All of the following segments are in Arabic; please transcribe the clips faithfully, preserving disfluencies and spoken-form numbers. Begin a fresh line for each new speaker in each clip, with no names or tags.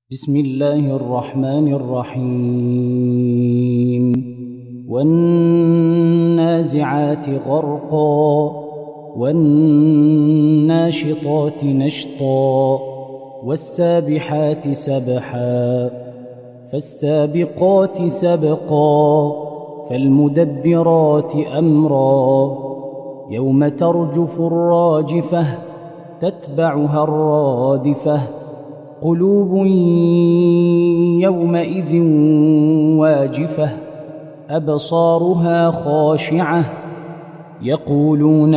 بسم الله الرحمن الرحيم والنازعات غرقا والناشطات نشطا والسابحات سبحا فالسابقات سبقا فالمدبرات أمرا يوم ترجف الراجفة تتبعها الرادفة قلوب يومئذ واجفة أبصارها خاشعة يقولون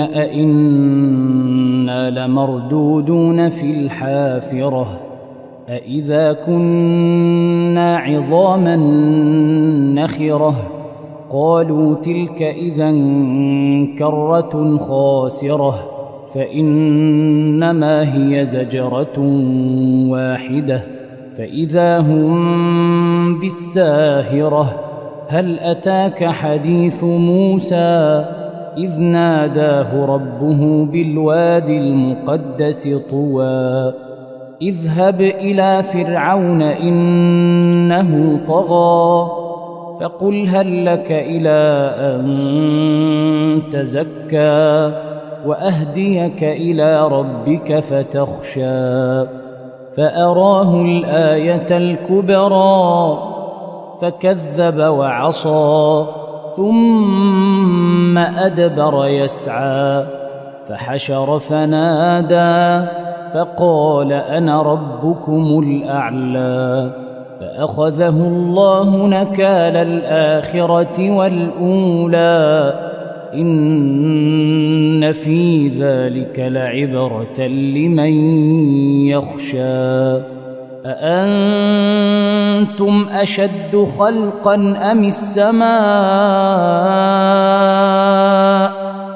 أئنا لمردودون في الحافرة أئذا كنا عظاما نخرة قالوا تلك إذا كرة خاسرة فإنما هي زجرة واحدة فإذا هم بالساهرة هل أتاك حديث موسى إذ ناداه ربه بالوادي المقدس طوى اذهب إلى فرعون إنه طغى فقل هل لك إلى أن تزكى وأهديك إلى ربك فتخشى فأراه الآية الكبرى فكذب وعصى ثم أدبر يسعى فحشر فنادى فقال أنا ربكم الأعلى فأخذه الله نكال الآخرة والأولى إن في ذلك لعبرة لمن يخشى أأنتم أشد خلقا أم السماء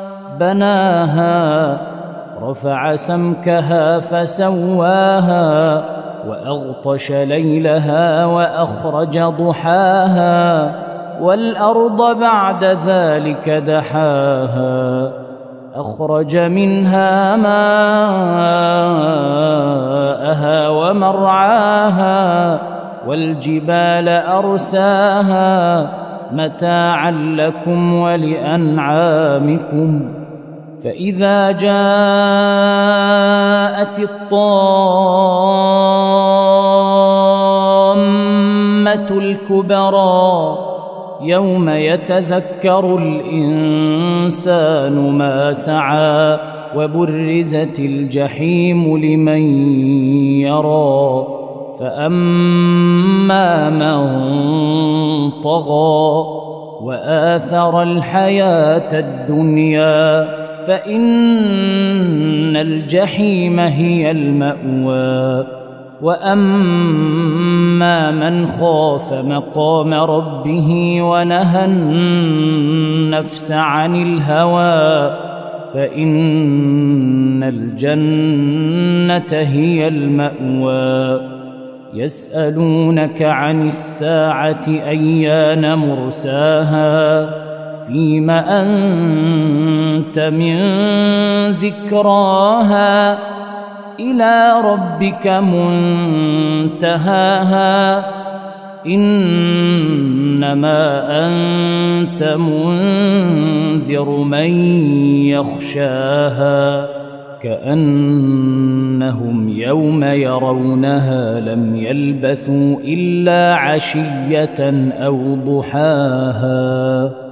بناها رفع سمكها فسواها وأغطش ليلها وأخرج ضحاها والأرض بعد ذلك دحاها أخرج منها ماءها ومرعاها والجبال أرساها متاعا لكم ولأنعامكم فإذا جاءت الطامة الكبرى يوم يتذكر الإنسان ما سعى وبرزت الجحيم لمن يرى فأما من طغى وآثر الحياة الدنيا فإن الجحيم هي المأوى وأما من خاف مقام ربه ونهى النفس عن الهوى فإن الجنة هي المأوى يسألونك عن الساعة أيان مرساها فيم أنت من ذكراها إلى ربك منتهاها إنما أنت منذر من يخشاها كأنهم يوم يرونها لم يلبثوا إلا عشية أو ضحاها.